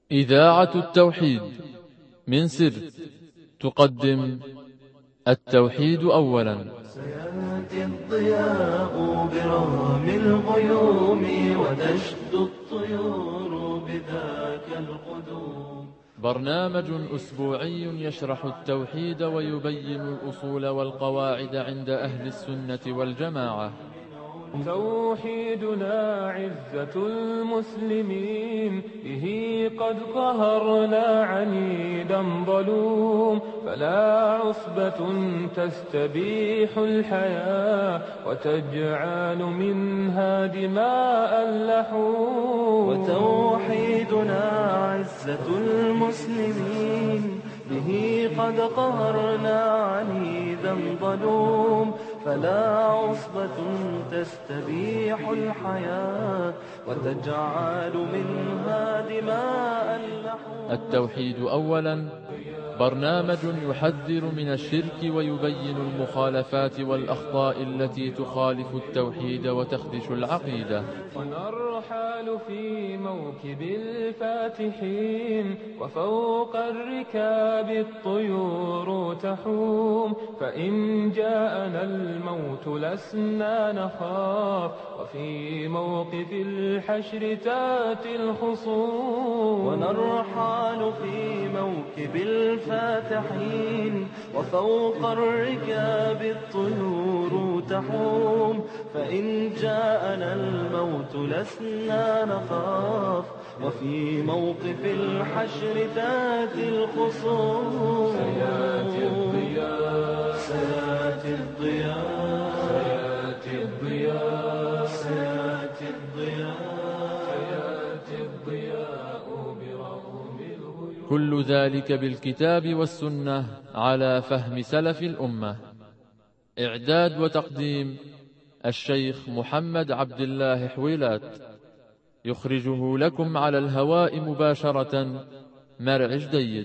إذاعة التوحيد من سر تقدم التوحيد أولا. سيأتي الضياء برغم الغيوم وتشدو الطيور بذاك القدوم. برنامج أسبوعي يشرح التوحيد ويبين الأصول والقواعد عند أهل السنة والجماعة. توحيدنا عزة المسلمين، به قد قهرنا عنيدا ظلوم، فلا عصبة تستبيح الحياة وتجعل منها دماء اللحوم. وتوحيدنا عزة المسلمين، به قد قهرنا عنيدا ظلوم، فلا عصبة تستبيح الحياة وتجعل منها دماء اللحوم. التوحيد أولا برنامج يحذر من الشرك ويبين المخالفات والأخطاء التي تخالف التوحيد وتخدش العقيدة. ونرحل في موكب الفاتحين، وفوق الركاب الطيور تحوم، فإن جاءنا الموت لسنا نخاف، وفي موقف الحشر تاتي الخصوم. ونرحل في موكب الفاتحين، وفوق الركاب الطيور تحوم، فإن جاءنا الموت لسنا نخاف، وفي موقف الحشر تاتي الخصوم. سيأتي الضياء، سيأتي الضياء، سيأتي الضياء، سيأتي الضياء، سيأتي الضياء برغم الغيوم. كل ذلك بالكتاب والسنة على فهم سلف الأمة. إعداد وتقديم الشيخ محمد عبد الله حويلات. يخرجه لكم على الهواء مباشرة مرعي جديد.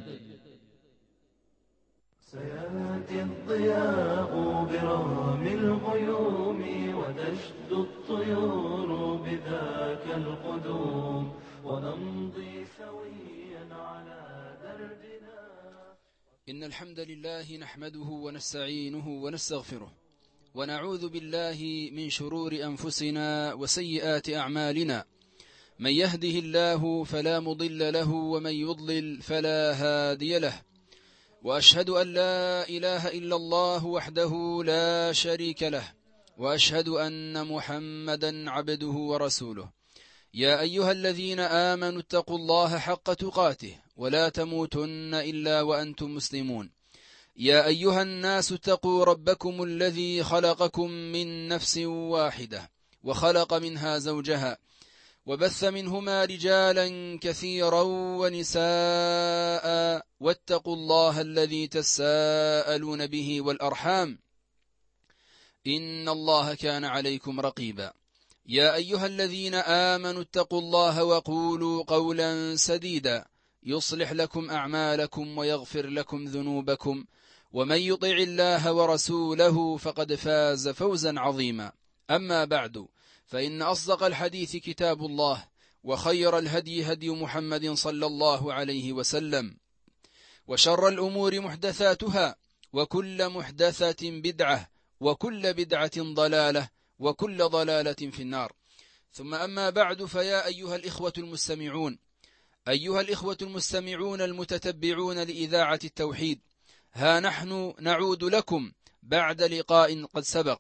سيأتي الضياء برغم الغيوم وتشدو الطيور بذاك القدوم، ونمضي سويا على دربنا. إن الحمد لله نحمده ونستعينه ونستغفره، ونعوذ بالله من شرور أنفسنا وسيئات أعمالنا. من يهده الله فلا مضل له، ومن يضلل فلا هادي له. وأشهد أن لا إله إلا الله وحده لا شريك له، وأشهد أن محمدا عبده ورسوله. يا أيها الذين آمنوا اتقوا الله حق تقاته، ولا تموتن إلا وأنتم مسلمون. يا أيها الناس اتقوا ربكم الذي خلقكم من نفس واحدة، وخلق منها زوجها، وبث منهما رجالا كثيرا ونساء، واتقوا الله الذي تساءلون به والأرحام، إن الله كان عليكم رقيبا. يا أيها الذين آمنوا اتقوا الله وقولوا قولا سديدا، يصلح لكم أعمالكم ويغفر لكم ذنوبكم، ومن يطع الله ورسوله فقد فاز فوزا عظيما. أما بعد، فإن أصدق الحديث كتاب الله، وخير الهدي هدي محمد صلى الله عليه وسلم، وشر الأمور محدثاتها، وكل محدثة بدعة، وكل بدعة ضلالة، وكل ضلالة في النار. ثم أما بعد، فيا أيها الإخوة المستمعون، أيها الإخوة المستمعون المتتبعون لإذاعة التوحيد، ها نحن نعود لكم بعد لقاء قد سبق،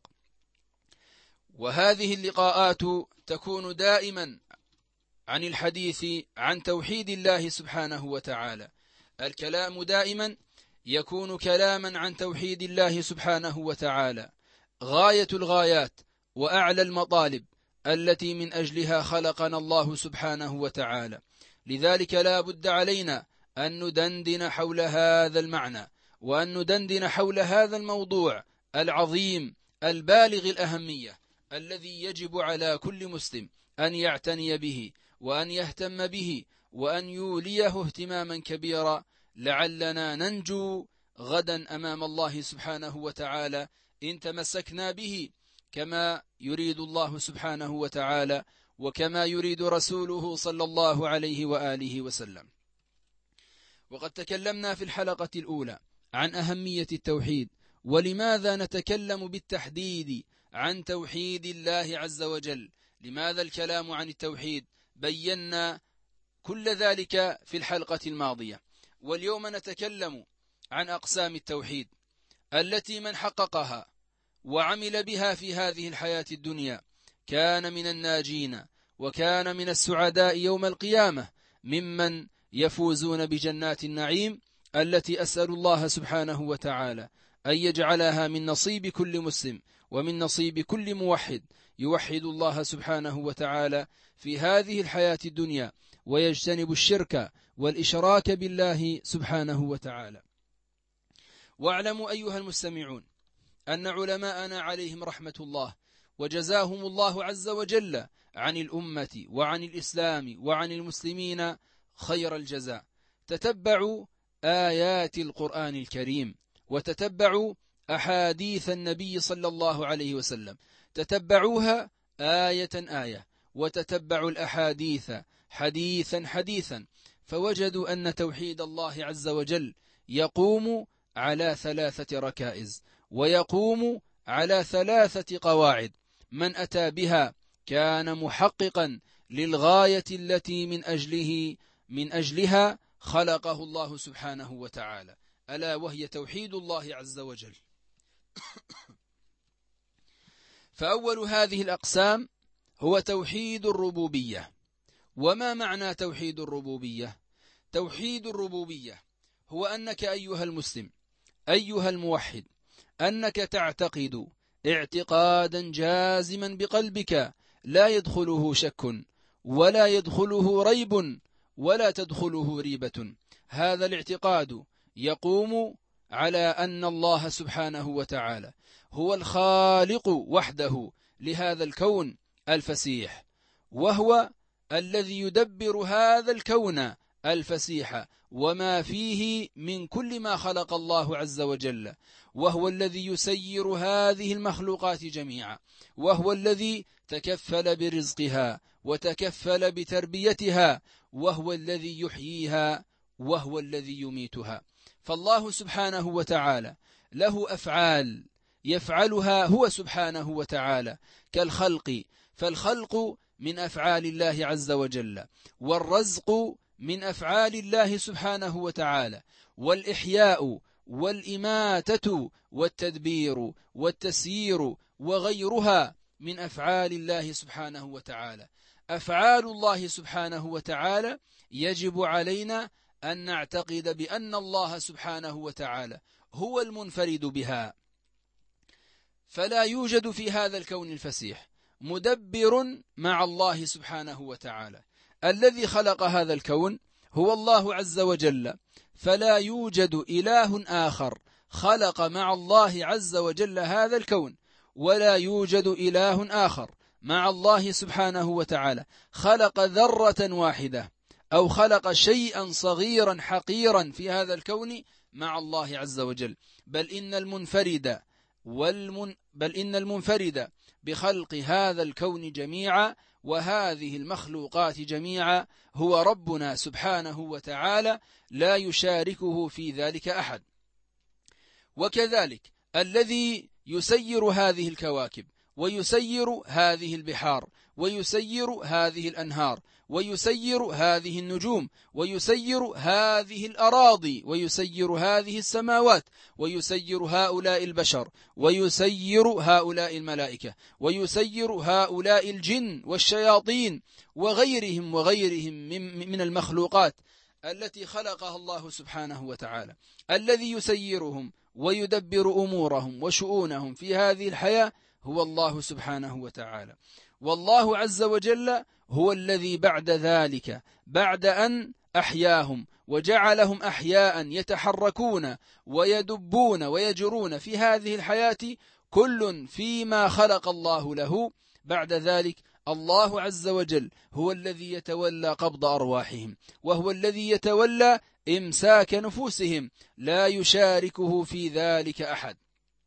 وهذه اللقاءات تكون دائما عن الحديث عن توحيد الله سبحانه وتعالى. الكلام دائما يكون كلاما عن توحيد الله سبحانه وتعالى، غاية الغايات وأعلى المطالب التي من أجلها خلقنا الله سبحانه وتعالى. لذلك لا بد علينا أن ندندن حول هذا المعنى، وأن ندندن حول هذا الموضوع العظيم البالغ الأهمية، الذي يجب على كل مسلم أن يعتني به، وأن يهتم به، وأن يوليه اهتماما كبيرا، لعلنا ننجو غدا أمام الله سبحانه وتعالى إن تمسكنا به كما يريد الله سبحانه وتعالى، وكما يريد رسوله صلى الله عليه وآله وسلم. وقد تكلمنا في الحلقة الأولى عن أهمية التوحيد، ولماذا نتكلم بالتحديد عن توحيد الله عز وجل. لماذا الكلام عن التوحيد؟ بينا كل ذلك في الحلقة الماضية. واليوم نتكلم عن أقسام التوحيد التي من حققها وعمل بها في هذه الحياة الدنيا كان من الناجين، وكان من السعداء يوم القيامة، ممن يفوزون بجنات النعيم التي أسأل الله سبحانه وتعالى أن يجعلها من نصيب كل مسلم ومن نصيب كل موحد يوحد الله سبحانه وتعالى في هذه الحياة الدنيا، ويجتنب الشرك والإشراك بالله سبحانه وتعالى. واعلموا أيها المستمعون أن علماءنا عليهم رحمة الله وجزاهم الله عز وجل عن الأمة وعن الإسلام وعن المسلمين خير الجزاء تتبعوا آيات القرآن الكريم، وتتبعوا أحاديث النبي صلى الله عليه وسلم، تتبعوها آية آية، وتتبعوا الأحاديث حديثا حديثا، فوجدوا أن توحيد الله عز وجل يقوم على 3 ركائز، ويقوم على 3 قواعد. من أتى بها كان محققا للغاية التي من أجلها خلقه الله سبحانه وتعالى، ألا وهي توحيد الله عز وجل. فأول هذه الأقسام هو توحيد الربوبية. وما معنى توحيد الربوبية؟ توحيد الربوبية هو أنك أيها المسلم أيها الموحد أنك تعتقد اعتقادا جازما بقلبك لا يدخله شك ولا يدخله ريب ولا تدخله ريبة. هذا الاعتقاد يقوم على أن الله سبحانه وتعالى هو الخالق وحده لهذا الكون الفسيح، وهو الذي يدبر هذا الكون الفسيح وما فيه من كل ما خلق الله عز وجل، وهو الذي يسير هذه المخلوقات جميعا، وهو الذي تكفل برزقها وتكفل بتربيتها، وهو الذي يحييها وهو الذي يميتها. فالله سبحانه وتعالى له أفعال يفعلها هو سبحانه وتعالى كالخلق، فالخلق من أفعال الله عز وجل، والرزق من أفعال الله سبحانه وتعالى، والإحياء والإماتة والتدبير والتسيير وغيرها من أفعال الله سبحانه وتعالى. أفعال الله سبحانه وتعالى يجب علينا أن نعتقد بأن الله سبحانه وتعالى هو المنفرد بها، فلا يوجد في هذا الكون الفسيح مدبر مع الله سبحانه وتعالى. الذي خلق هذا الكون هو الله عز وجل، فلا يوجد إله آخر خلق مع الله عز وجل هذا الكون، ولا يوجد إله آخر مع الله سبحانه وتعالى خلق ذرة واحدة أو خلق شيئا صغيرا حقيرا في هذا الكون مع الله عز وجل، بل إن المنفرد بخلق هذا الكون جميعا وهذه المخلوقات جميعا هو ربنا سبحانه وتعالى، لا يشاركه في ذلك أحد. وكذلك الذي يسير هذه الكواكب ويسير هذه البحار ويسير هذه الأنهار ويسير هذه النجوم ويسير هذه الأراضي ويسير هذه السماوات ويسير هؤلاء البشر ويسير هؤلاء الملائكة ويسير هؤلاء الجن والشياطين وغيرهم من المخلوقات التي خلقها الله سبحانه وتعالى. الذي يسيرهم ويدبر أمورهم وشؤونهم في هذه الحياة هو الله سبحانه وتعالى. والله عز وجل هو الذي بعد ذلك، بعد أن أحياهم وجعلهم أحياء يتحركون ويدبون ويجرون في هذه الحياة كل فيما خلق الله له، بعد ذلك الله عز وجل هو الذي يتولى قبض أرواحهم، وهو الذي يتولى إمساك نفوسهم، لا يشاركه في ذلك أحد.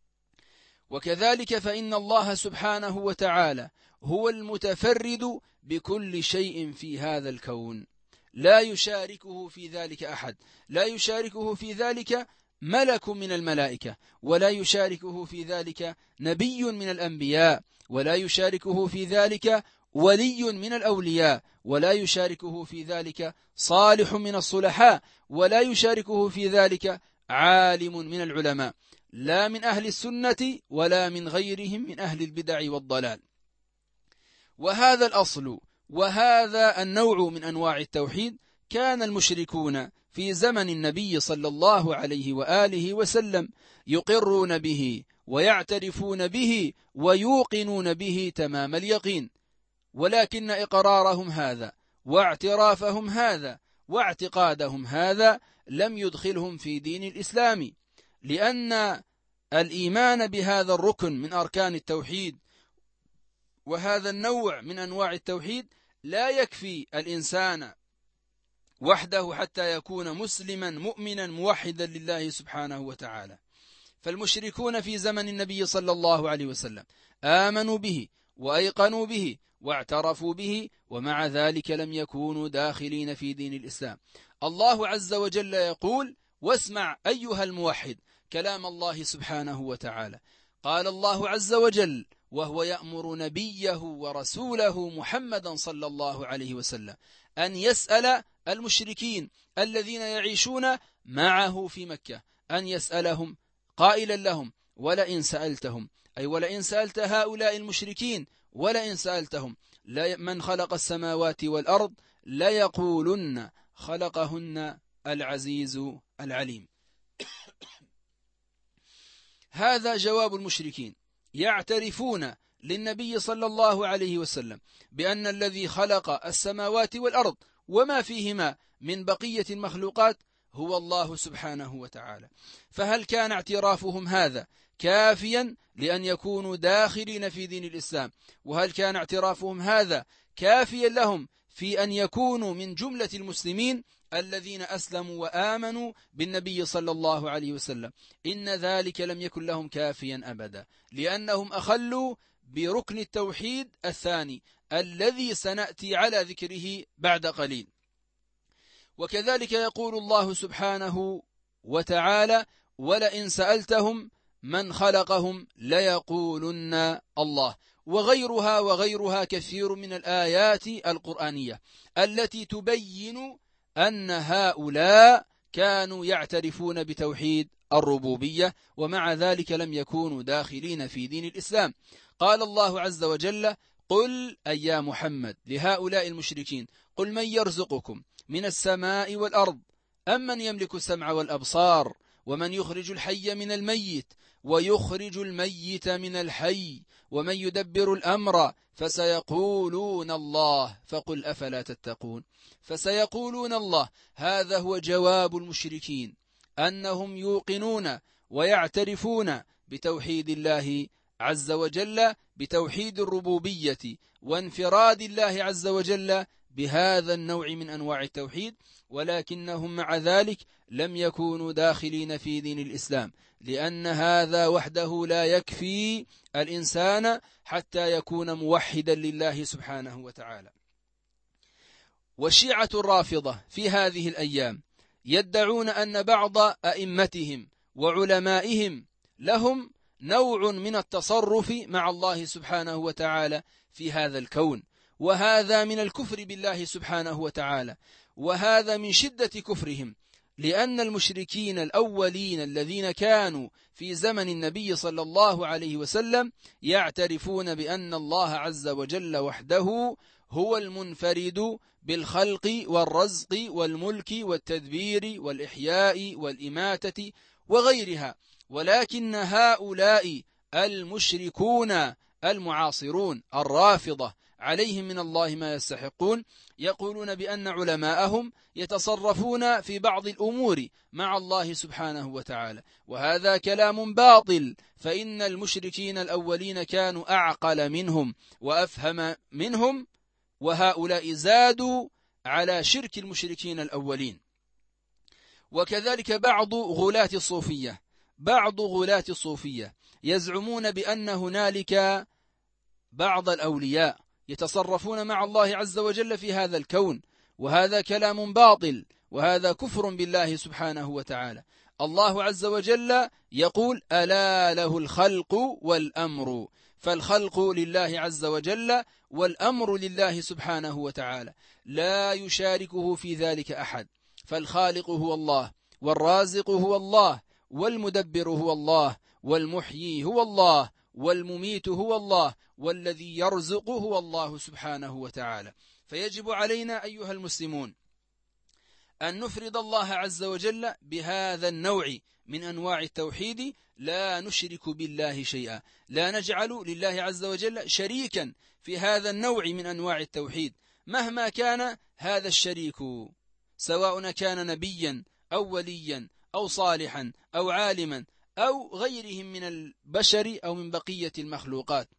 وكذلك فإن الله سبحانه وتعالى هو المتفرد بكل شيء في هذا الكون، لا يشاركه في ذلك أحد، لا يشاركه في ذلك ملك من الملائكة، ولا يشاركه في ذلك نبي من الأنبياء، ولا يشاركه في ذلك ولي من الأولياء، ولا يشاركه في ذلك صالح من الصلحاء، ولا يشاركه في ذلك عالم من العلماء، لا من أهل السنة ولا من غيرهم من أهل البدع والضلال. وهذا الأصل وهذا النوع من أنواع التوحيد كان المشركون في زمن النبي صلى الله عليه وآله وسلم يقرون به ويعترفون به ويوقنون به تمام اليقين، ولكن إقرارهم هذا واعترافهم هذا واعتقادهم هذا لم يدخلهم في دين الإسلام، لأن الإيمان بهذا الركن من أركان التوحيد وهذا النوع من أنواع التوحيد لا يكفي الإنسان وحده حتى يكون مسلما مؤمنا موحدا لله سبحانه وتعالى. فالمشركون في زمن النبي صلى الله عليه وسلم آمنوا به وأيقنوا به واعترفوا به، ومع ذلك لم يكونوا داخلين في دين الإسلام. الله عز وجل يقول: واسمع أيها الموحد كلام الله سبحانه وتعالى. قال الله عز وجل وهو يأمر نبيه ورسوله محمدا صلى الله عليه وسلم أن يسأل المشركين الذين يعيشون معه في مكة، أن يسألهم قائلا لهم: ولئن سألتهم، أي ولئن سألت هؤلاء المشركين، ولئن سألتهم من خلق السماوات والأرض ليقولن خلقهن العزيز العليم. هذا جواب المشركين، يعترفون للنبي صلى الله عليه وسلم بأن الذي خلق السماوات والأرض وما فيهما من بقية المخلوقات هو الله سبحانه وتعالى. فهل كان اعترافهم هذا كافيا لأن يكونوا داخلين في دين الإسلام؟ وهل كان اعترافهم هذا كافيا لهم في أن يكونوا من جملة المسلمين الذين أسلموا وآمنوا بالنبي صلى الله عليه وسلم؟ إن ذلك لم يكن لهم كافيا أبدا، لأنهم أخلوا بركن التوحيد الثاني الذي سنأتي على ذكره بعد قليل. وكذلك يقول الله سبحانه وتعالى: ولئن سألتهم من خلقهم ليقولن الله. وغيرها كثير من الآيات القرآنية التي تبين أن هؤلاء كانوا يعترفون بتوحيد الربوبية، ومع ذلك لم يكونوا داخلين في دين الإسلام. قال الله عز وجل: قل أي يا محمد لهؤلاء المشركين: قل من يرزقكم من السماء والأرض أم من يملك السمع والأبصار ومن يخرج الحي من الميت ويخرج الميت من الحي ومن يدبر الأمر فسيقولون الله فقل أفلا تتقون. فسيقولون الله، هذا هو جواب المشركين، أنهم يوقنون ويعترفون بتوحيد الله عز وجل، بتوحيد الربوبية وانفراد الله عز وجل بهذا النوع من أنواع التوحيد، ولكنهم مع ذلك لم يكونوا داخلين في دين الإسلام، لأن هذا وحده لا يكفي الإنسان حتى يكون موحدا لله سبحانه وتعالى. والشيعة الرافضة في هذه الأيام يدعون أن بعض أئمتهم وعلمائهم لهم نوع من التصرف مع الله سبحانه وتعالى في هذا الكون، وهذا من الكفر بالله سبحانه وتعالى، وهذا من شدة كفرهم، لأن المشركين الأولين الذين كانوا في زمن النبي صلى الله عليه وسلم يعترفون بأن الله عز وجل وحده هو المنفرد بالخلق والرزق والملك والتدبير والإحياء والإماتة وغيرها. ولكن هؤلاء المشركون المعاصرون الرافضة عليهم من الله ما يستحقون يقولون بأن علماءهم يتصرفون في بعض الأمور مع الله سبحانه وتعالى، وهذا كلام باطل، فإن المشركين الأولين كانوا أعقل منهم وأفهم منهم، وهؤلاء زادوا على شرك المشركين الأولين. وكذلك بعض غلاة الصوفية يزعمون بأن هنالك بعض الأولياء يتصرفون مع الله عز وجل في هذا الكون، وهذا كلام باطل، وهذا كفر بالله سبحانه وتعالى. الله عز وجل يقول: ألا له الخلق والأمر، فالخلق لله عز وجل والأمر لله سبحانه وتعالى، لا يشاركه في ذلك أحد. فالخالق هو الله، والرازق هو الله، والمدبر هو الله، والمحيي هو الله، والمميت هو الله، والذي يرزق هو الله سبحانه وتعالى. فيجب علينا أيها المسلمون أن نفرد الله عز وجل بهذا النوع من أنواع التوحيد، لا نشرك بالله شيئا، لا نجعل لله عز وجل شريكا في هذا النوع من أنواع التوحيد مهما كان هذا الشريك، سواء كان نبيا أو وليا أو صالحا أو عالما أو غيرهم من البشر أو من بقية المخلوقات.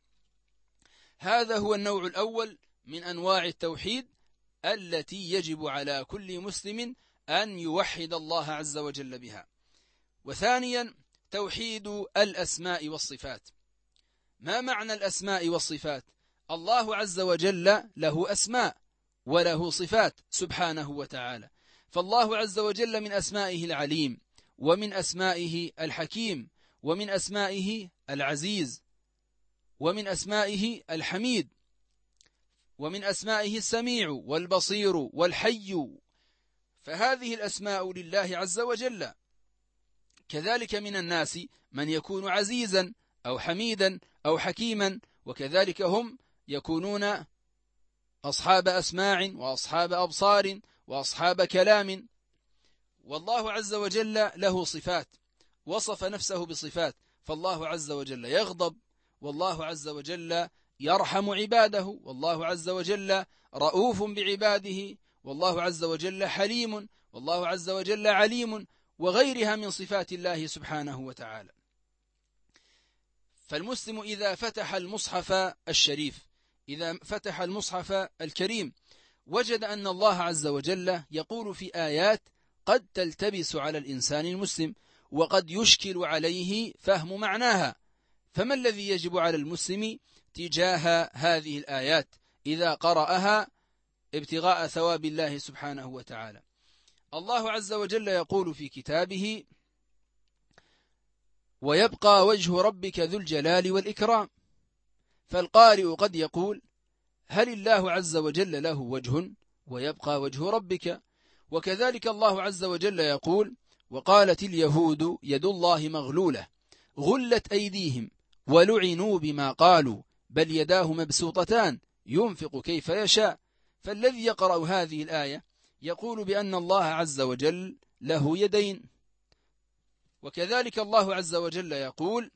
هذا هو النوع الأول من أنواع التوحيد التي يجب على كل مسلم أن يوحد الله عز وجل بها. وثانيا توحيد الأسماء والصفات. ما معنى الأسماء والصفات؟ الله عز وجل له أسماء وله صفات سبحانه وتعالى، فالله عز وجل من أسمائه العليم، ومن أسمائه الحكيم، ومن أسمائه العزيز، ومن أسمائه الحميد، ومن أسمائه السميع والبصير والحي، فهذه الأسماء لله عز وجل. كذلك من الناس من يكون عزيزا أو حميدا أو حكيما، وكذلك هم يكونون أصحاب أسماع وأصحاب أبصار وأصحاب كلام. والله عز وجل له صفات، وصف نفسه بصفات، فالله عز وجل يغضب، والله عز وجل يرحم عباده، والله عز وجل رؤوف بعباده، والله عز وجل حليم، والله عز وجل عليم، وغيرها من صفات الله سبحانه وتعالى. فالمسلم إذا فتح المصحف الشريف، إذا فتح المصحف الكريم، وجد أن الله عز وجل يقول في آيات قد تلتبس على الإنسان المسلم، وقد يشكل عليه فهم معناها. فما الذي يجب على المسلم تجاه هذه الآيات إذا قرأها ابتغاء ثواب الله سبحانه وتعالى؟ الله عز وجل يقول في كتابه: ويبقى وجه ربك ذو الجلال والإكرام. فالقارئ قد يقول: هل الله عز وجل له وجه؟ ويبقى وجه ربك. وكذلك الله عز وجل يقول: وقالت اليهود يد الله مغلولة غلت أيديهم ولعنوا بما قالوا بل يداه مبسوطتان ينفق كيف يشاء. فالذي يقرأ هذه الآية يقول بأن الله عز وجل له يدين. وكذلك الله عز وجل يقول: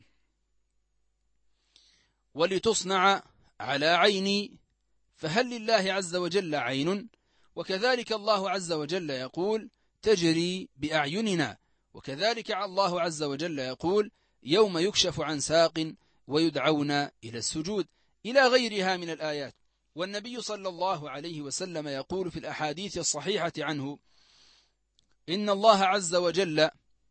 ولتصنع على عيني. فهل لله عز وجل عين؟ وكذلك الله عز وجل يقول: تجري بأعيننا. وكذلك الله عز وجل يقول: يوم يكشف عن ساق ويدعون إلى السجود، إلى غيرها من الآيات. والنبي صلى الله عليه وسلم يقول في الأحاديث الصحيحة عنه: إن الله عز وجل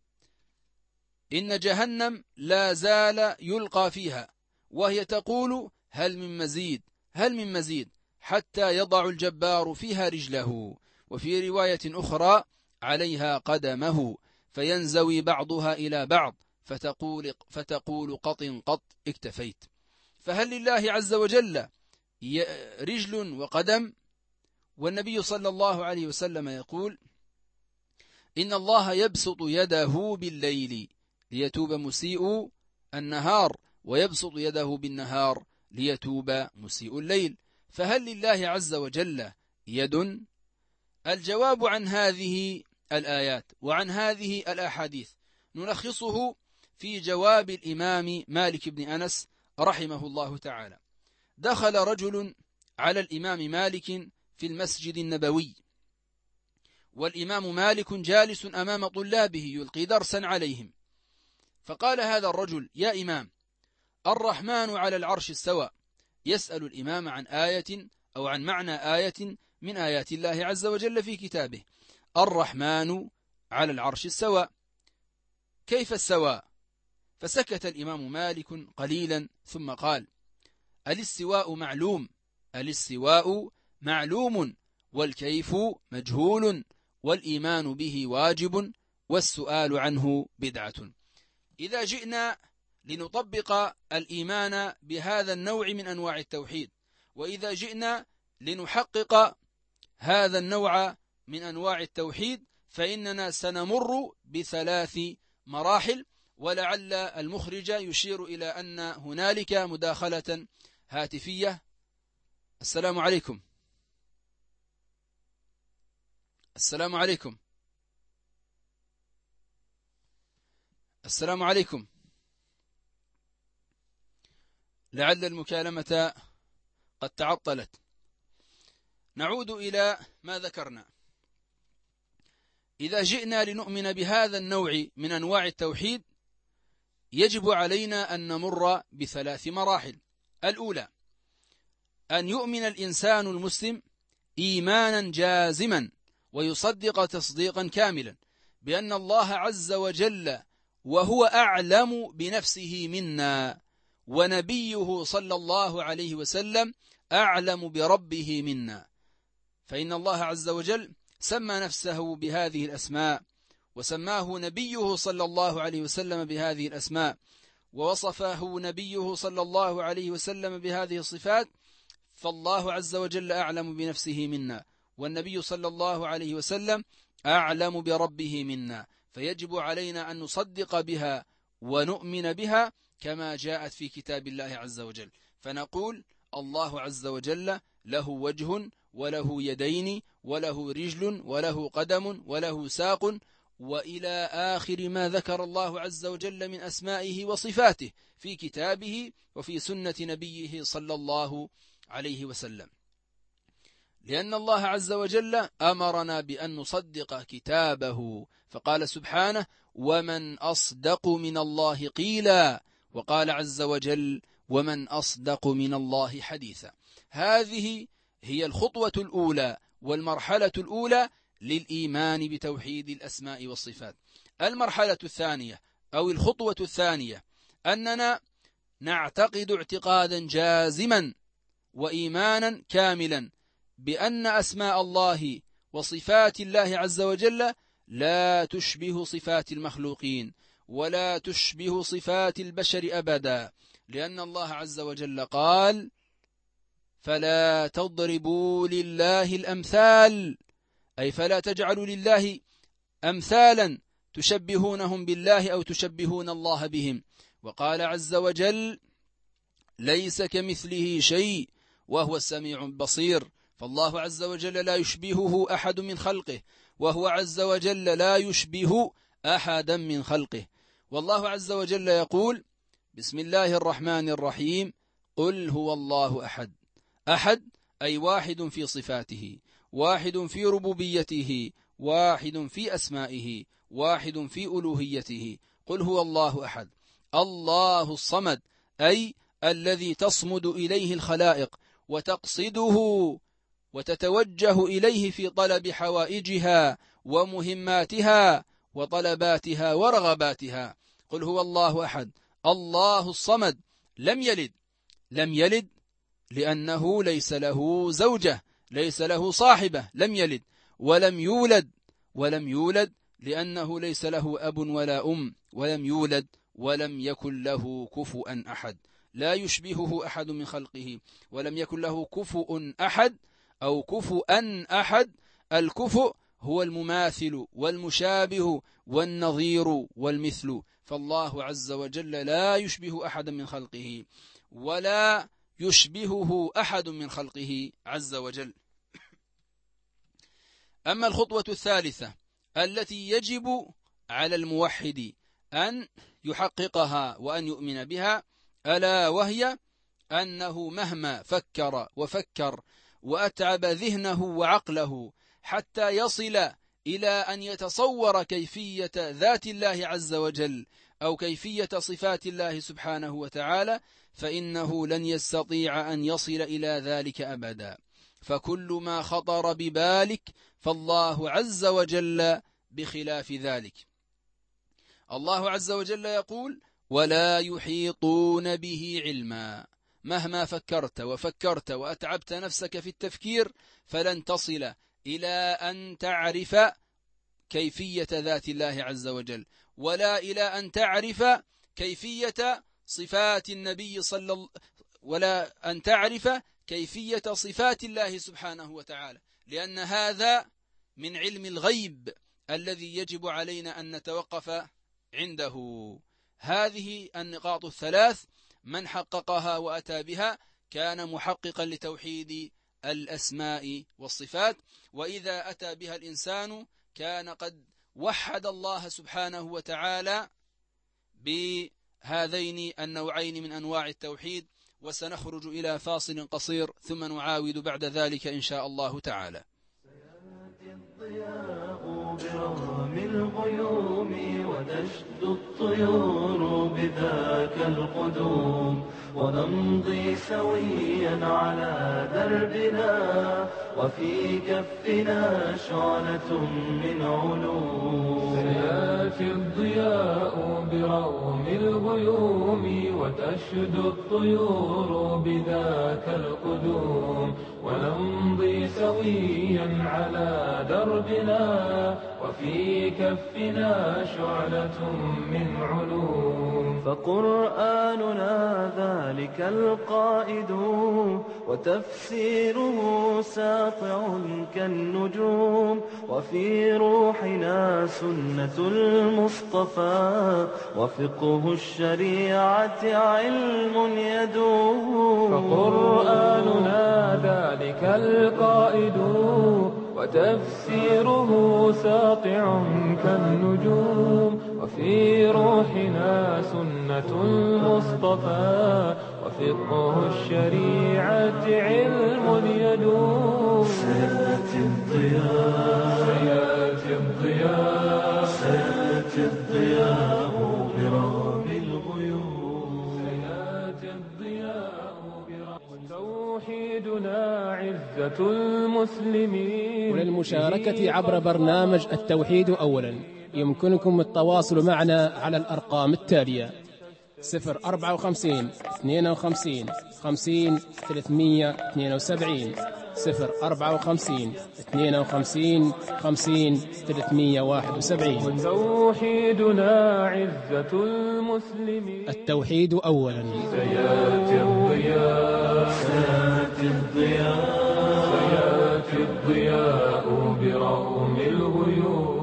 إن جهنم لا زال يلقى فيها وهي تقول هل من مزيد هل من مزيد، حتى يضع الجبار فيها رجله، وفي رواية أخرى عليها قدمه، فينزوي بعضها إلى بعض فتقول قط قط اكتفيت. فهل لله عز وجل رجل وقدم؟ والنبي صلى الله عليه وسلم يقول: إن الله يبسط يده بالليل ليتوب مسيء النهار، ويبسط يده بالنهار ليتوب مسيء الليل. فهل لله عز وجل يد؟ الجواب عن هذه الآيات وعن هذه الأحاديث نلخصه في جواب الإمام مالك بن أنس رحمه الله تعالى. دخل رجل على الإمام مالك في المسجد النبوي، والإمام مالك جالس أمام طلابه يلقي درسا عليهم، فقال هذا الرجل: يا إمام، الرحمن على العرش استوى. يسأل الإمام عن آية أو عن معنى آية من آيات الله عز وجل في كتابه: الرحمن على العرش استوى، كيف استوى؟ فسكت الإمام مالك قليلا ثم قال: الاستواء معلوم، الاستواء معلوم، والكيف مجهول، والإيمان به واجب، والسؤال عنه بدعة. إذا جئنا لنطبق الإيمان بهذا النوع من أنواع التوحيد، وإذا جئنا لنحقق هذا النوع من أنواع التوحيد، فإننا سنمر بثلاث مراحل، ولعل المخرج يشير إلى أن هنالك مداخلة هاتفية. السلام عليكم. السلام عليكم. السلام عليكم. لعل المكالمة قد تعطلت. نعود إلى ما ذكرنا. إذا جئنا لنؤمن بهذا النوع من أنواع التوحيد، يجب علينا أن نمر بثلاث مراحل. الأولى أن يؤمن الإنسان المسلم إيمانا جازما ويصدق تصديقا كاملا بأن الله عز وجل وهو أعلم بنفسه منا، ونبيه صلى الله عليه وسلم أعلم بربه منا، فإن الله عز وجل سمى نفسه بهذه الأسماء، وسماه نبيه صلى الله عليه وسلم بهذه الأسماء، ووصفه نبيه صلى الله عليه وسلم بهذه الصفات، فالله عز وجل أعلم بنفسه منا، والنبي صلى الله عليه وسلم أعلم بربه منا، فيجب علينا أن نصدق بها ونؤمن بها كما جاءت في كتاب الله عز وجل. فنقول الله عز وجل له وجه وله يدين وله رجل وله قدم وله ساق، وإلى آخر ما ذكر الله عز وجل من أسمائه وصفاته في كتابه وفي سنة نبيه صلى الله عليه وسلم. لأن الله عز وجل أمرنا بأن نصدق كتابه، فقال سبحانه: ومن أصدق من الله قيلا، وقال عز وجل: ومن أصدق من الله حديثا. هذه هي الخطوة الأولى والمرحلة الأولى للإيمان بتوحيد الأسماء والصفات. المرحلة الثانية أو الخطوة الثانية أننا نعتقد اعتقادا جازما وإيمانا كاملا بأن أسماء الله وصفات الله عز وجل لا تشبه صفات المخلوقين ولا تشبه صفات البشر أبدا، لأن الله عز وجل قال: فلا تضربوا لله الأمثال، أي فلا تجعلوا لله أمثالا تشبهونهم بالله أو تشبهون الله بهم. وقال عز وجل: ليس كمثله شيء وهو السميع البصير، فالله عز وجل لا يشبهه أحد من خلقه، وهو عز وجل لا يشبه أحدا من خلقه. والله عز وجل يقول: بسم الله الرحمن الرحيم: قل هو الله أحد. أحد أي واحد في صفاته، واحد في ربوبيته، واحد في أسمائه، واحد في ألوهيته. قل هو الله أحد. الله الصمد أي الذي تصمد إليه الخلائق وتقصده وتتوجه إليه في طلب حوائجها ومهماتها وطلباتها ورغباتها. قل هو الله أحد. الله الصمد لم يلد لأنه ليس له زوجة، ليس له صاحبة، لم يلد. ولم يولد لأنه ليس له أب ولا أم، ولم يولد ولم يكن له كفؤا أحد، لا يشبهه أحد من خلقه، ولم يكن له كفؤ أحد أو كفؤا أحد. الكفؤ هو المماثل والمشابه والنظير والمثل، فالله عز وجل لا يشبه أحد من خلقه ولا يشبهه أحد من خلقه عز وجل. أما الخطوة الثالثة التي يجب على الموحد أن يحققها وأن يؤمن بها، ألا وهي أنه مهما فكر وأتعب ذهنه وعقله حتى يصل إلى أن يتصور كيفية ذات الله عز وجل أو كيفية صفات الله سبحانه وتعالى، فإنه لن يستطيع أن يصل إلى ذلك أبدا. فكل ما خطر ببالك فالله عز وجل بخلاف ذلك. الله عز وجل يقول: ولا يحيطون به علما. مهما فكرت وفكرت وأتعبت نفسك في التفكير فلن تصل إلى أن تعرف كيفية ذات الله عز وجل، ولا إلى أن تعرف كيفية صفات النبي ولا أن تعرف كيفية صفات الله سبحانه وتعالى، لأن هذا من علم الغيب الذي يجب علينا أن نتوقف عنده. هذه النقاط الثلاث من حققها وأتى بها كان محققا لتوحيد الأسماء والصفات، وإذا أتى بها الإنسان كان قد وحد الله سبحانه وتعالى بهذين النوعين من أنواع التوحيد. وسنخرج إلى فاصل قصير ثم نعاود بعد ذلك إن شاء الله تعالى. برغم الغيوم وتشدو الطيور بذاك القدوم، ونمضي سويا على دربنا وفي كفنا شعلة من علوم. سيأتي الضياء برغم الغيوم وتشدو الطيور بذاك القدوم، ونمضي سويا على دربنا وفي كفنا شعلة من علوم. فقرآننا ذلك القائد وتفسيره ساطع كالنجوم، وفي روحنا سنة المصطفى وفقه الشريعة علم يدوم. فقرآننا ذلك القائد وتفسيره ساطع كالنجوم، وفي روحنا سنة المصطفى وفقه الشريعة علم يدوم. سيأتي الضياء سيأتي الضياء سيأتي الضياء برغم الغيوم. سيأتي الضياء برغم. توحيدنا عزة المسلمين. وللمشاركة عبر برنامج التوحيد أولا يمكنكم التواصل معنا على الأرقام التالية: 054 52 50 372 054 52 50 371. توحيدنا عزة المسلمين. التوحيد أولا. سيأتي الضياء سيأتي الضياء سيأتي الضياء برغم الغيوم.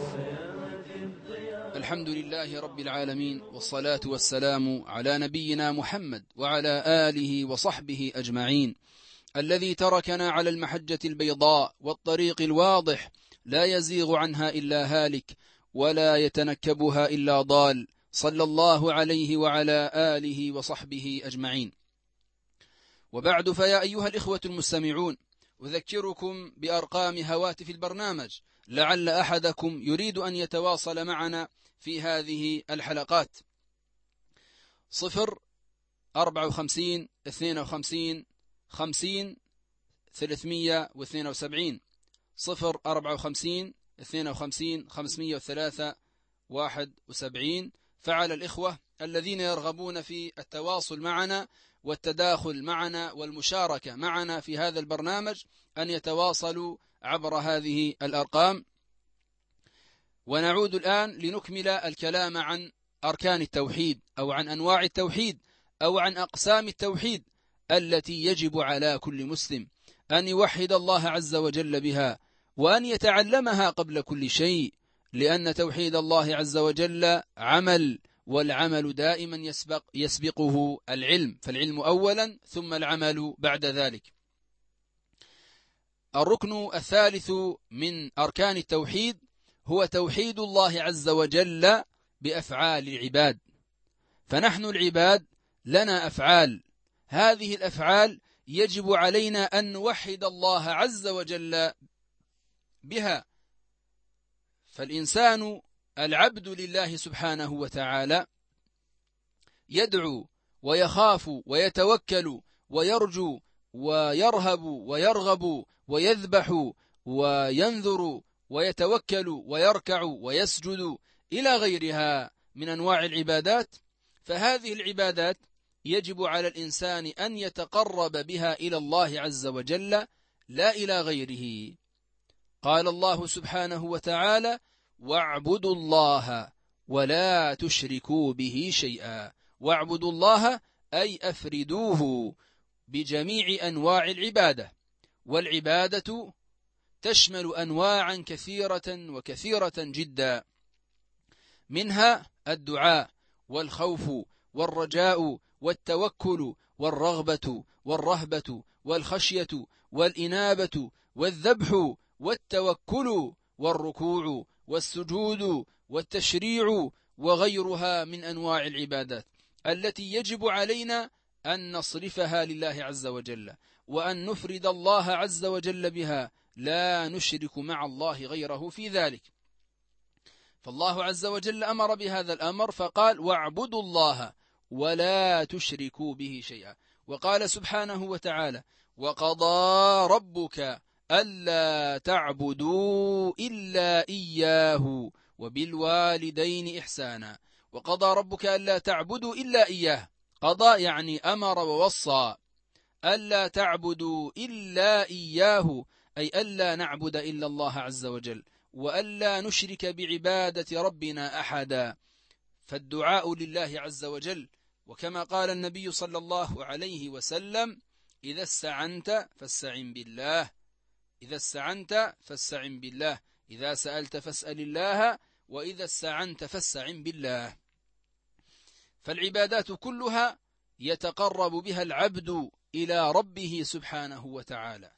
الحمد لله رب العالمين، والصلاة والسلام على نبينا محمد وعلى آله وصحبه أجمعين، الذي تركنا على المحجة البيضاء والطريق الواضح لا يزيغ عنها إلا هالك ولا يتنكبها إلا ضال، صلى الله عليه وعلى آله وصحبه أجمعين. وبعد، فيا أيها الإخوة المستمعون، أذكركم بأرقام هواتف البرنامج لعل أحدكم يريد أن يتواصل معنا في هذه الحلقات: 054 52 50 372 054 52 503 71. فعلى الإخوة الذين يرغبون في التواصل معنا والتداخل معنا والمشاركة معنا في هذا البرنامج أن يتواصلوا عبر هذه الأرقام. ونعود الآن لنكمل الكلام عن أركان التوحيد أو عن أنواع التوحيد أو عن أقسام التوحيد التي يجب على كل مسلم أن يوحد الله عز وجل بها وأن يتعلمها قبل كل شيء، لأن توحيد الله عز وجل عمل، والعمل دائما يسبقه العلم، فالعلم أولا ثم العمل بعد ذلك. الركن الثالث من أركان التوحيد هو توحيد الله عز وجل بأفعال العباد. فنحن العباد لنا أفعال، هذه الأفعال يجب علينا أن نوحد الله عز وجل بها. فالإنسان العبد لله سبحانه وتعالى يدعو ويخاف ويتوكل ويرجو ويرهب ويرغب ويذبح وينذر ويتوكل ويركع ويسجد إلى غيرها من أنواع العبادات. فهذه العبادات يجب على الإنسان أن يتقرب بها إلى الله عز وجل لا إلى غيره. قال الله سبحانه وتعالى: واعبدوا الله ولا تشركوا به شيئا. واعبدوا الله أي أفردوه بجميع أنواع العبادة، والعبادة تشمل أنواعا كثيرة جدا، منها الدعاء والخوف والرجاء والتوكل والرغبة والرهبة والخشية والإنابة والذبح والتوكل والركوع والسجود والتشريع وغيرها من أنواع العبادات التي يجب علينا أن نصرفها لله عز وجل، وأن نفرد الله عز وجل بها، لا نشرك مع الله غيره في ذلك. فالله عز وجل أمر بهذا الأمر فقال: واعبدوا الله ولا تشركوا به شيئا. وقال سبحانه وتعالى: وقضى ربك ألا تعبدوا إلا إياه وبالوالدين إحسانا. وقضى ربك ألا تعبدوا إلا إياه، قضى يعني أمر ووصى، ألا تعبدوا إلا إياه أي ألا نعبد إلا الله عز وجل، وألا نشرك بعبادة ربنا أحدا. فالدعاء لله عز وجل، وكما قال النبي صلى الله عليه وسلم: إذا استعنت فاستعن بالله، إذا استعنت فاستعن بالله، إذا سألت فاسأل الله، وإذا استعنت فاستعن بالله. فالعبادات كلها يتقرب بها العبد إلى ربه سبحانه وتعالى.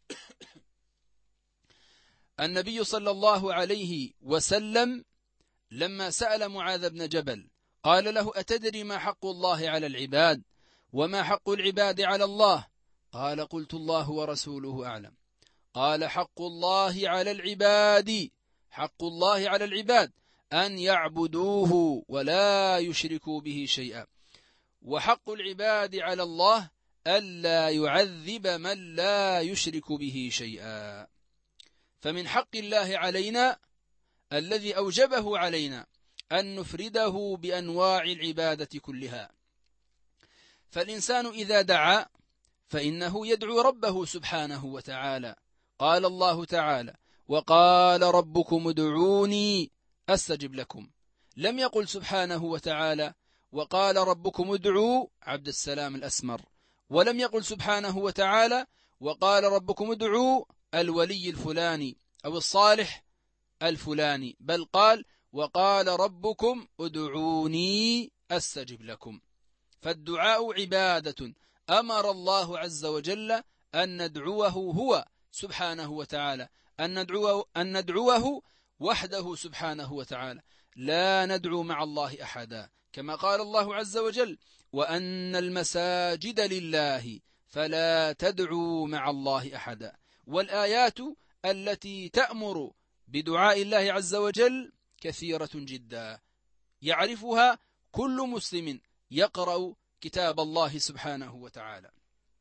النبي صلى الله عليه وسلم لما سأل معاذ بن جبل قال له: أتدري ما حق الله على العباد وما حق العباد على الله؟ قال: قلت الله ورسوله أعلم. قال: حق الله على العباد، حق الله على العباد أن يعبدوه ولا يشركوا به شيئا، وحق العباد على الله ألا يعذب من لا يشرك به شيئا. فمن حق الله علينا الذي أوجبه علينا أن نفرده بأنواع العبادة كلها. فالإنسان إذا دعا فإنه يدعو ربه سبحانه وتعالى. قال الله تعالى: وقال ربكم ادعوني أستجب لكم. لم يقل سبحانه وتعالى: وقال ربكم ادعوا عبد السلام الأسمر، ولم يقل سبحانه وتعالى: وقال ربكم ادعوا الولي الفلاني أو الصالح الفلاني، بل قال: وقال ربكم ادعوني أستجب لكم. فالدعاء عبادة أمر الله عز وجل أن ندعوه هو سبحانه وتعالى، أن ندعوه وحده سبحانه وتعالى، لا ندعو مع الله أحدا، كما قال الله عز وجل: وأن المساجد لله فلا تدعوا مع الله أحدا. والآيات التي تأمر بدعاء الله عز وجل كثيرة جدا، يعرفها كل مسلم يقرأ كتاب الله سبحانه وتعالى.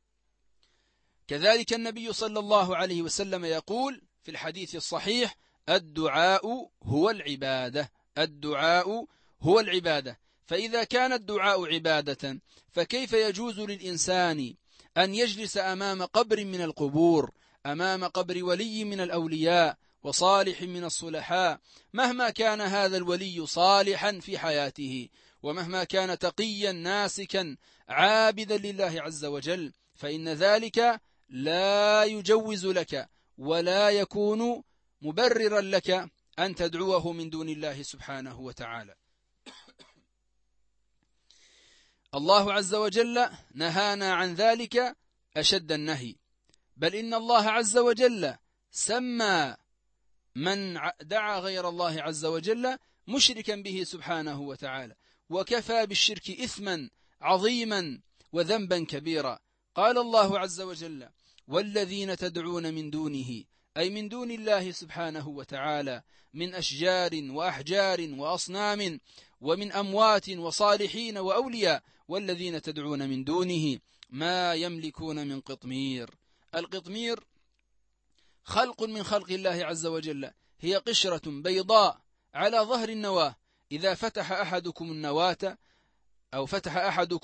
كذلك النبي صلى الله عليه وسلم يقول في الحديث الصحيح: الدعاء هو العبادة، الدعاء هو العبادة. فإذا كان الدعاء عبادة فكيف يجوز للإنسان أن يجلس أمام قبر من القبور، أمام قبر ولي من الأولياء وصالح من الصلحاء، مهما كان هذا الولي صالحا في حياته، ومهما كان تقيا ناسكا عابدا لله عز وجل، فإن ذلك لا يجوز لك ولا يكون مبررا لك أن تدعوه من دون الله سبحانه وتعالى. الله عز وجل نهانا عن ذلك أشد النهي، بل إن الله عز وجل سمى من دعا غير الله عز وجل مشركا به سبحانه وتعالى، وكفى بالشرك إثما عظيما وذنبا كبيرا. قال الله عز وجل: والذين تدعون من دونه، أي من دون الله سبحانه وتعالى، من أشجار وأحجار وأصنام ومن أموات وصالحين وأولياء، والذين تدعون من دونه ما يملكون من قطمير. القطمير خلق من خلق الله عز وجل، هي قشرة بيضاء على ظهر النواة، إذا فتح أحدكم النواة أو فتح أحدكم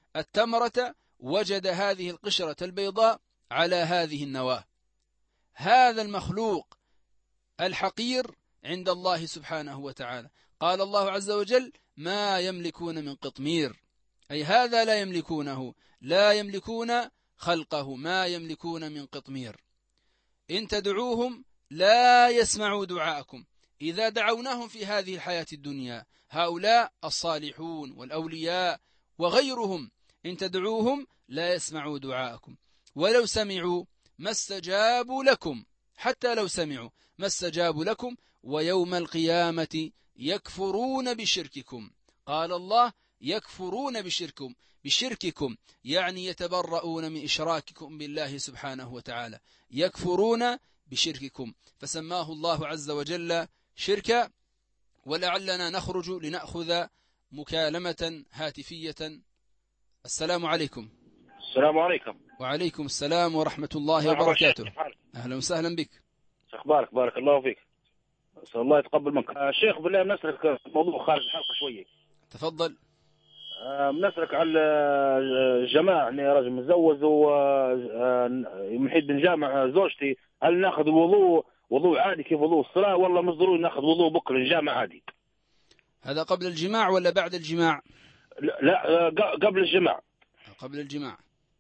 التمرة وجد هذه القشرة البيضاء على هذه النواة. هذا المخلوق الحقير عند الله سبحانه وتعالى. قال الله عز وجل: ما يملكون من قطمير، أي هذا لا يملكونه، لا يملكون خلقه، ما يملكون من قطمير. إن تدعوهم لا يسمعوا دعاءكم إذا دعوناهم في هذه الحياة الدنيا. هؤلاء الصالحون والأولياء وغيرهم إن تدعوهم لا يسمعوا دعاءكم، ولو سمعوا ما استجابوا لكم، حتى لو سمعوا ما استجابوا لكم، ويوم القيامة يكفرون بشرككم. قال الله: يكفرون بشرككم يعني يتبرؤون من إشراككم بالله سبحانه وتعالى، يكفرون بشرككم، فسماه الله عز وجل شركا. ولعلنا نخرج لنأخذ مكالمة هاتفية. السلام عليكم. السلام عليكم. وعليكم السلام ورحمة الله وبركاته. أهلا وسهلا بك. أخبارك؟ بارك الله فيك. أسأل الله يتقبل منك. شيخ بالله بنسألك موضوع خارج الحلقة شوية. تفضل. بنسألك على الجماعة، يعني رجل متزوج ومحيد نجامع زوجتي، هل ناخذ وضوء عادي كيف وضوء الصلاة، ولا مش ضروري ناخذ وضوء بكرة نجامع عادي؟ هذا قبل الجماع ولا بعد الجماع؟ لا قبل الجماع. قبل الجماع.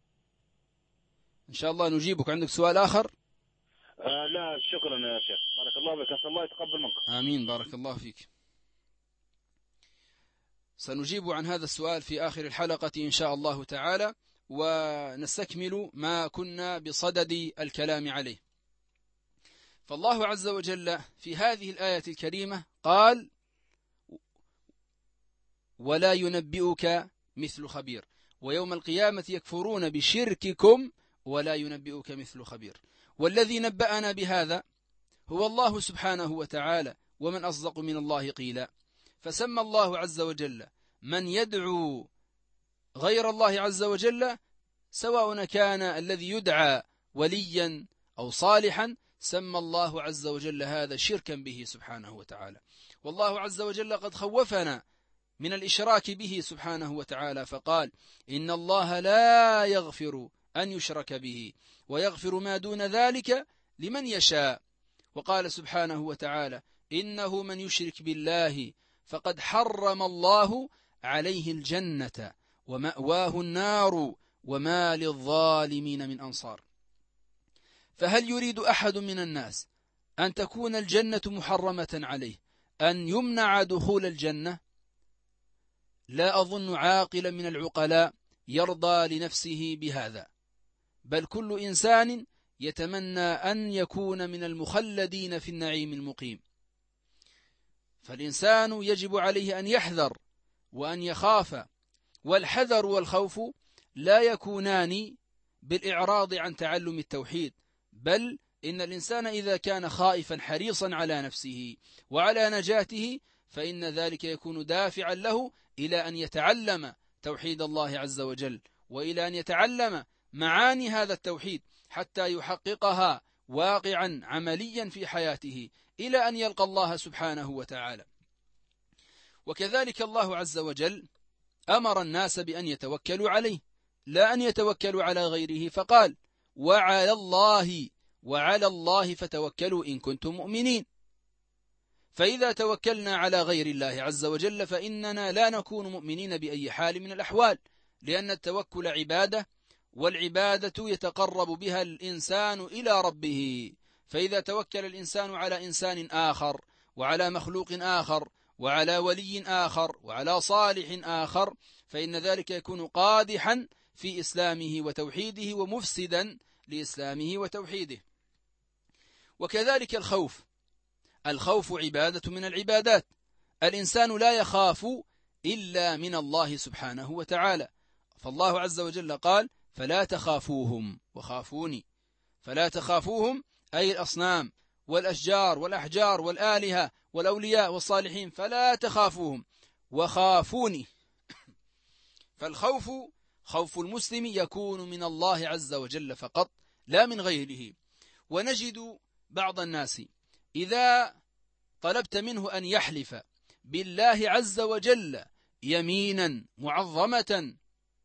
إن شاء الله نجيبك. عندك سؤال آخر؟ لا شكرا يا شيخ، بارك الله بك، أسأل الله يتقبل منك. آمين، بارك الله فيك. سنجيب عن هذا السؤال في آخر الحلقة إن شاء الله تعالى، ونستكمل ما كنا بصدد الكلام عليه. فالله عز وجل في هذه الآية الكريمة قال: ولا ينبئك مثل خبير، ويوم القيامة يكفرون بشرككم ولا ينبئك مثل خبير. والذي نبأنا بهذا هو الله سبحانه وتعالى، ومن أصدق من الله قيلا. فسمى الله عز وجل من يدعو غير الله عز وجل، سواء كان الذي يدعى وليا أو صالحا، سمى الله عز وجل هذا شركا به سبحانه وتعالى. والله عز وجل قد خوفنا من الإشراك به سبحانه وتعالى، فقال: إن الله لا يغفر أن يشرك به ويغفر ما دون ذلك لمن يشاء. وقال سبحانه وتعالى: إنه من يشرك بالله فقد حرم الله عليه الجنة ومأواه النار وما للظالمين من أنصار. فهل يريد أحد من الناس أن تكون الجنة محرمة عليه، أن يمنع دخول الجنة؟ لا أظن عاقلا من العقلاء يرضى لنفسه بهذا، بل كل إنسان يتمنى أن يكون من المخلدين في النعيم المقيم. فالإنسان يجب عليه أن يحذر وأن يخاف، والحذر والخوف لا يكونان بالإعراض عن تعلم التوحيد، بل إن الإنسان إذا كان خائفا حريصا على نفسه وعلى نجاته، فإن ذلك يكون دافعا له إلى أن يتعلم توحيد الله عز وجل، وإلى أن يتعلم معاني هذا التوحيد حتى يحققها واقعا عمليا في حياته إلى أن يلقى الله سبحانه وتعالى. وكذلك الله عز وجل أمر الناس بأن يتوكلوا عليه، لا أن يتوكلوا على غيره، فقال: وعلى الله فتوكلوا إن كنتم مؤمنين. فإذا توكلنا على غير الله عز وجل فإننا لا نكون مؤمنين بأي حال من الأحوال، لأن التوكل عبادة، والعبادة يتقرب بها الإنسان إلى ربه. فإذا توكل الإنسان على إنسان آخر وعلى مخلوق آخر وعلى ولي آخر وعلى صالح آخر، فإن ذلك يكون قادحا في إسلامه وتوحيده ومفسدا لإسلامه وتوحيده. وكذلك الخوف عبادة من العبادات. الإنسان لا يخاف إلا من الله سبحانه وتعالى، فالله عز وجل قال: فلا تخافوهم وخافوني. فلا تخافوهم أي الأصنام والأشجار والأحجار والآلهة والأولياء والصالحين، فلا تخافوهم وخافوني. فالخوف خوف المسلم يكون من الله عز وجل فقط، لا من غيره. ونجد بعض الناس إذا طلبت منه أن يحلف بالله عز وجل يمينا معظمة،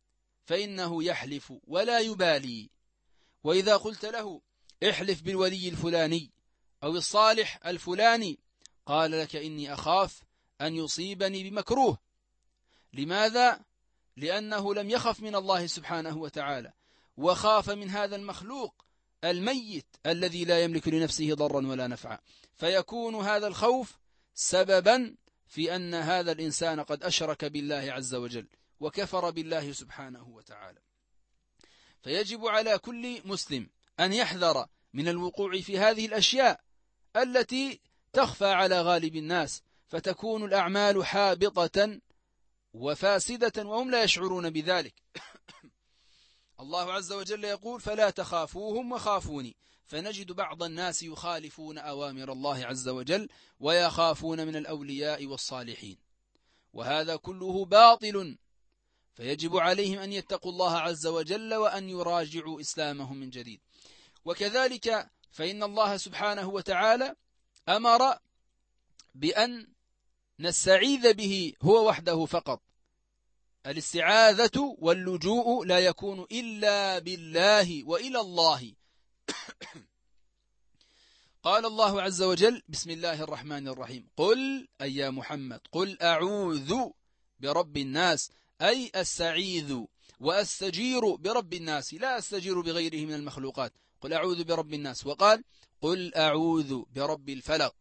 فإنه يحلف ولا يبالي. وإذا قلت له احلف بالولي الفلاني أو الصالح الفلاني قال لك إني أخاف أن يصيبني بمكروه. لماذا؟ لأنه لم يخف من الله سبحانه وتعالى، وخاف من هذا المخلوق الميت الذي لا يملك لنفسه ضرا ولا نفعا، فيكون هذا الخوف سببا في أن هذا الإنسان قد أشرك بالله عز وجل وكفر بالله سبحانه وتعالى. فيجب على كل مسلم أن يحذر من الوقوع في هذه الأشياء التي تخفى على غالب الناس، فتكون الأعمال حابطة وفاسدة وهم لا يشعرون بذلك. الله عز وجل يقول فلا تخافوهم وخافوني، فنجد بعض الناس يخالفون أوامر الله عز وجل ويخافون من الأولياء والصالحين، وهذا كله باطل. فيجب عليهم أن يتقوا الله عز وجل وأن يراجعوا إسلامهم من جديد. وكذلك فإن الله سبحانه وتعالى أمر بأن نستعيذ به هو وحده فقط. الاستعاذة واللجوء لا يكون إلا بالله وإلى الله. قال الله عز وجل بسم الله الرحمن الرحيم قل أي يا محمد قل أعوذ برب الناس، أي أستعيذ وأستجير برب الناس، لا أستجير بغيره من المخلوقات. قل أعوذ برب الناس، وقال قل أعوذ برب الفلق.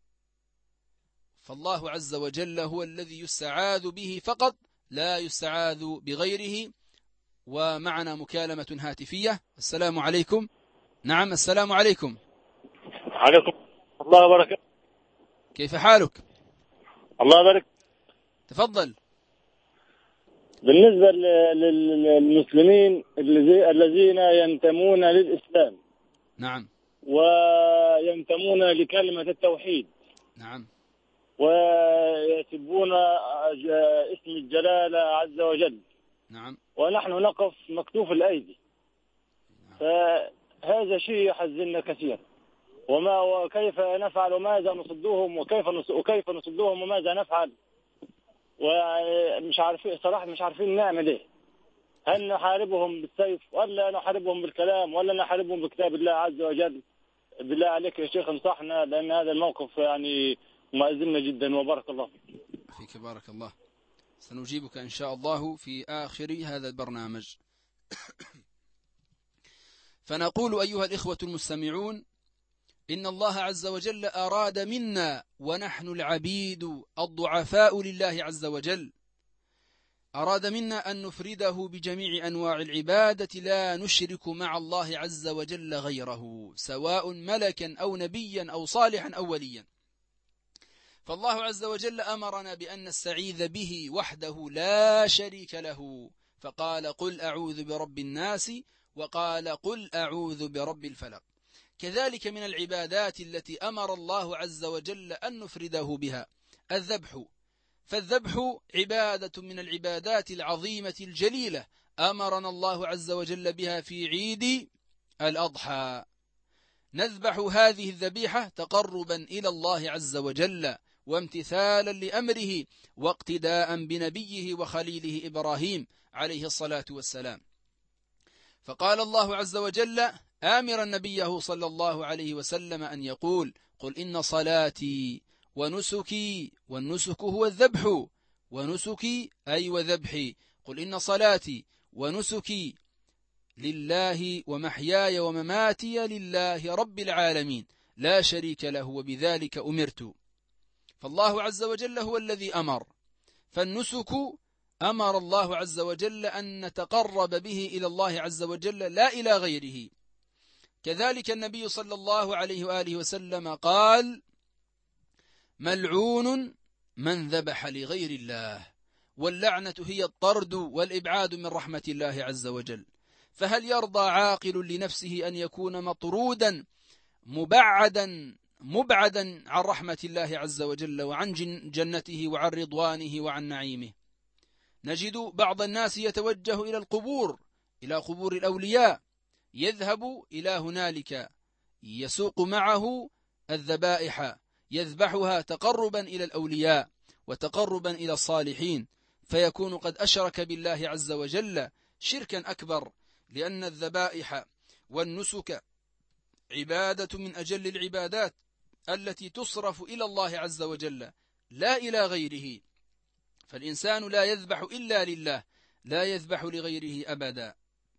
فالله عز وجل هو الذي يستعاذ به فقط، لا يستعاذ بغيره. ومعنا مكالمة هاتفية. السلام عليكم. نعم السلام عليكم. عليكم الله وبركاته. كيف حالك؟ الله يبارك. تفضل. بالنسبة للمسلمين الذين ينتمون للإسلام، نعم، وينتمون لكلمة التوحيد، نعم، ويسبون اسم الجلالة عز وجل، نعم، ونحن نقف مكتوف الأيدي، فهذا شيء يحزننا كثيرا. وكيف نفعل وماذا نصدهم وكيف نصدهم وماذا نفعل، ومش عارفين صراحة، مش عارفين نعمل ايه. هل نحاربهم بالسيف ولا نحاربهم بالكلام ولا نحاربهم بكتاب الله عز وجل؟ بالله عليك يا شيخ انصحنا، لأن هذا الموقف يعني مؤذينا جدا. وبارك الله فيك. بارك الله. سنجيبك إن شاء الله في آخر هذا البرنامج. فنقول أيها الإخوة المستمعون إن الله عز وجل أراد منا ونحن العبيد الضعفاء لله عز وجل، أراد منا أن نفرده بجميع أنواع العبادة، لا نشرك مع الله عز وجل غيره، سواء ملكا أو نبيا أو صالحا أو وليا. فالله عز وجل أمرنا بأن نستعيذ به وحده لا شريك له، فقال قل أعوذ برب الناس، وقال قل أعوذ برب الفلق. كذلك من العبادات التي أمر الله عز وجل أن نفرده بها الذبح، فالذبح عبادة من العبادات العظيمة الجليلة أمرنا الله عز وجل بها في عيد الأضحى. نذبح هذه الذبيحة تقربا إلى الله عز وجل وامتثالا لأمره واقتداء بنبيه وخليله إبراهيم عليه الصلاة والسلام. فقال الله عز وجل آمرا نبيه صلى الله عليه وسلم أن يقول قل إن صلاتي ونسكي، والنسك هو الذبح، ونسكي أي وذبحي، قل إن صلاتي ونسكي لله ومحياي ومماتي لله رب العالمين لا شريك له وبذلك أمرت. فالله عز وجل هو الذي أمر، فالنسك أمر الله عز وجل أن نتقرب به إلى الله عز وجل لا إلى غيره. كذلك النبي صلى الله عليه وآله وسلم قال ملعون من ذبح لغير الله، واللعنة هي الطرد والإبعاد من رحمة الله عز وجل. فهل يرضى عاقل لنفسه أن يكون مطرودا مبعدا عن رحمة الله عز وجل وعن جنته وعن رضوانه وعن نعيمه؟ نجد بعض الناس يتوجه إلى القبور، إلى قبور الأولياء، يذهب إلى هنالك يسوق معه الذبائح يذبحها تقربا إلى الأولياء وتقربا إلى الصالحين، فيكون قد أشرك بالله عز وجل شركا أكبر، لأن الذبائح والنسك عبادة من أجل العبادات التي تصرف إلى الله عز وجل لا إلى غيره، فالإنسان لا يذبح إلا لله، لا يذبح لغيره أبدا.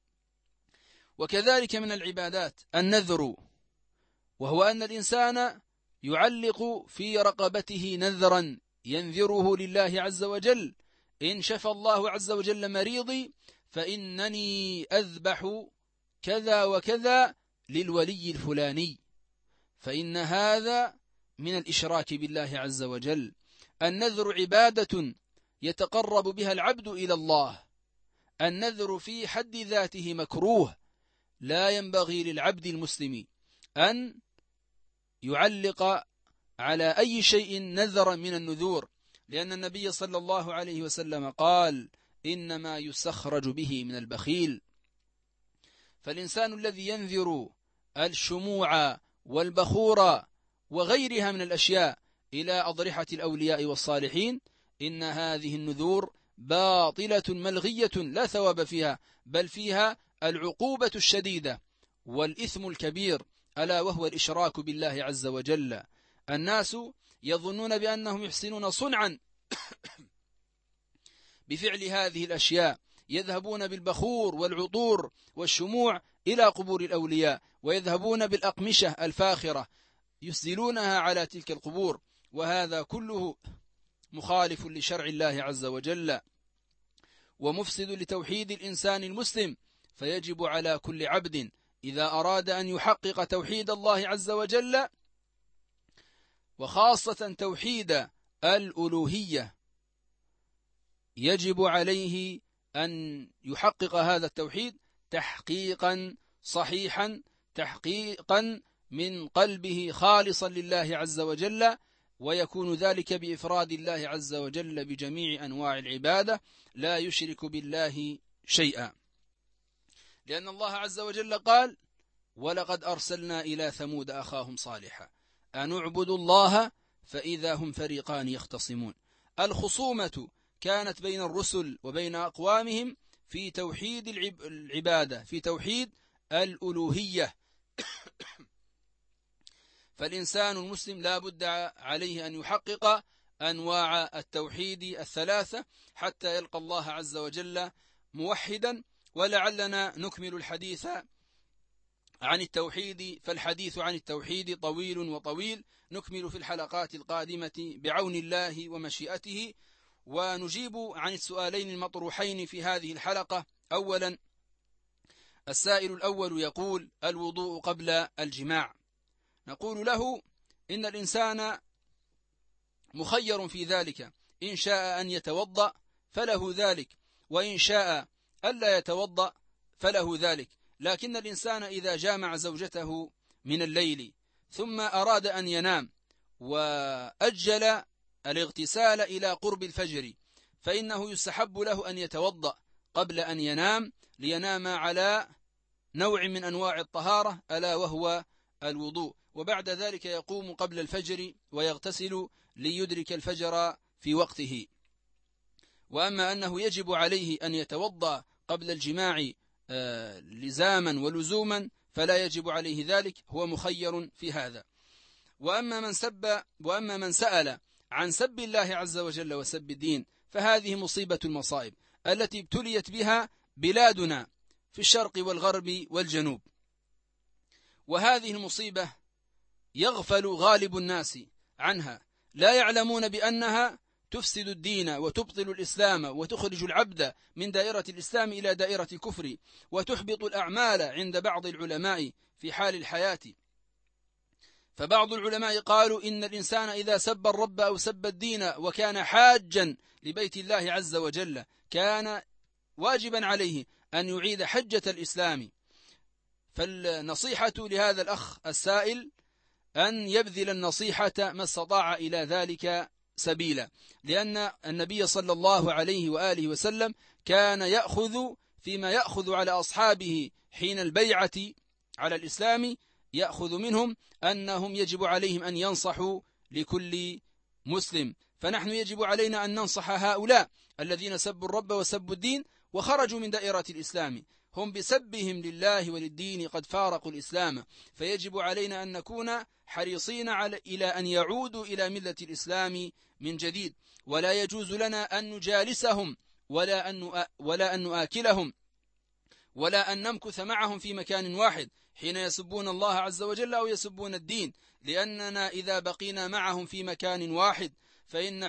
وكذلك من العبادات النذر، وهو أن الإنسان يعلق في رقبته نذرا ينذره لله عز وجل: إن شفى الله عز وجل مريضي فإنني أذبح كذا وكذا للولي الفلاني، فإن هذا من الإشراك بالله عز وجل. النذر عبادة يتقرب بها العبد إلى الله. النذر في حد ذاته مكروه، لا ينبغي للعبد المسلم أن يعلق على أي شيء نذرا من النذور، لأن النبي صلى الله عليه وسلم قال: إنما يستخرج به من البخيل. فالإنسان الذي ينذر الشموع والبخور وغيرها من الأشياء إلى أضرحة الأولياء والصالحين، إن هذه النذور باطلة ملغية لا ثواب فيها، بل فيها العقوبة الشديدة والإثم الكبير، ألا وهو الإشراك بالله عز وجل. الناس يظنون بأنهم يحسنون صنعا بفعل هذه الأشياء، يذهبون بالبخور والعطور والشموع إلى قبور الأولياء، ويذهبون بالأقمشة الفاخرة يسدلونها على تلك القبور، وهذا كله مخالف لشرع الله عز وجل ومفسد لتوحيد الإنسان المسلم. فيجب على كل عبد إذا أراد أن يحقق توحيد الله عز وجل، وخاصة توحيد الألوهية، يجب عليه أن يحقق هذا التوحيد تحقيقا صحيحا، تحقيقا من قلبه خالصا لله عز وجل، ويكون ذلك بإفراد الله عز وجل بجميع أنواع العبادة، لا يشرك بالله شيئا. لأن الله عز وجل قال: ولقد أرسلنا إلى ثمود أخاهم صالحا أن اعبدوا الله فإذا هم فريقان يختصمون. الخصومة كانت بين الرسل وبين أقوامهم في توحيد العبادة، في توحيد الألوهية. فالإنسان المسلم لا بد عليه أن يحقق أنواع التوحيد الثلاثة حتى يلقى الله عز وجل موحدا. ولعلنا نكمل الحديث عن التوحيد، فالحديث عن التوحيد طويل وطويل، نكمل في الحلقات القادمة بعون الله ومشيئته، ونجيب عن السؤالين المطروحين في هذه الحلقة. أولا، السائل الأول يقول: الوضوء قبل الجماع. نقول له: إن الإنسان مخير في ذلك، إن شاء أن يتوضأ فله ذلك، وإن شاء ألا يتوضأ فله ذلك. لكن الإنسان إذا جامع زوجته من الليل ثم أراد أن ينام وأجل الاغتسال إلى قرب الفجر، فإنه يستحب له أن يتوضأ قبل أن ينام، لينام على نوع من أنواع الطهارة ألا وهو الوضوء، وبعد ذلك يقوم قبل الفجر ويغتسل ليدرك الفجر في وقته. وأما أنه يجب عليه أن يتوضأ قبل الجماع لزاما ولزوما فلا يجب عليه ذلك، هو مخير في هذا. وأما من سأل عن سب الله عز وجل وسب الدين، فهذه مصيبة المصائب التي ابتليت بها بلادنا في الشرق والغرب والجنوب، وهذه المصيبة يغفل غالب الناس عنها، لا يعلمون بأنها تفسد الدين وتبطل الإسلام وتخرج العبد من دائرة الإسلام إلى دائرة الكفر، وتحبط الأعمال عند بعض العلماء في حال الحياة. فبعض العلماء قالوا إن الإنسان إذا سب الرب أو سب الدين وكان حاجا لبيت الله عز وجل كان واجبا عليه أن يعيد حجة الإسلام. فالنصيحة لهذا الأخ السائل أن يبذل النصيحة ما استطاع إلى ذلك سبيلا، لأن النبي صلى الله عليه وآله وسلم كان يأخذ فيما يأخذ على أصحابه حين البيعة على الإسلام، يأخذ منهم أنهم يجب عليهم أن ينصحوا لكل مسلم. فنحن يجب علينا أن ننصح هؤلاء الذين سبوا الرب وسبوا الدين، وخرجوا من دائرة الإسلام. هم بسبهم لله وللدين قد فارقوا الإسلام، فيجب علينا أن نكون حريصين إلى أن يعودوا إلى ملة الإسلام من جديد، ولا يجوز لنا أن نجالسهم ولا أن نآكلهم ولا أن نمكث معهم في مكان واحد حين يسبون الله عز وجل أو يسبون الدين، لأننا إذا بقينا معهم في مكان واحد فإن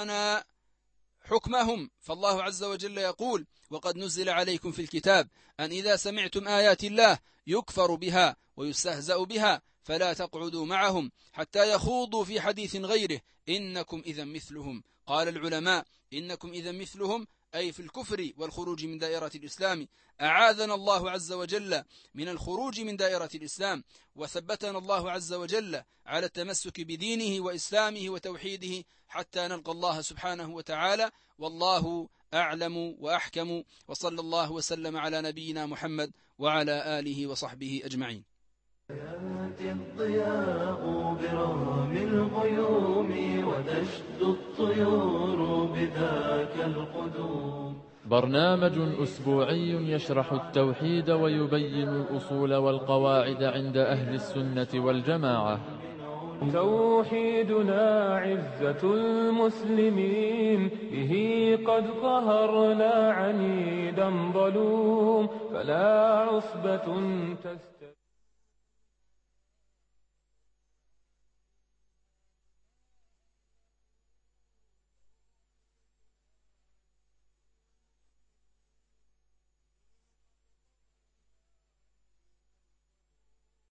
حكمهم، فالله عز وجل يقول: وقد نزل عليكم في الكتاب أن إذا سمعتم آيات الله يكفر بها ويستهزأ بها فلا تقعدوا معهم حتى يخوضوا في حديث غيره إنكم إذا مثلهم. قال العلماء: إنكم إذا مثلهم أي في الكفر والخروج من دائرة الإسلام. أعاذنا الله عز وجل من الخروج من دائرة الإسلام، وثبتنا الله عز وجل على التمسك بدينه وإسلامه وتوحيده حتى نلقى الله سبحانه وتعالى، والله أعلم وأحكم، وصلى الله وسلم على نبينا محمد وعلى آله وصحبه أجمعين. يأتي الضياء برغم الغيوم وتشدو الطيور بذاك القدوم. برنامج أسبوعي يشرح التوحيد ويبين الأصول والقواعد عند أهل السنة والجماعة. توحيدنا عزة المسلمين، به قد قهرنا عنيدا ظلوم، فلا عصبة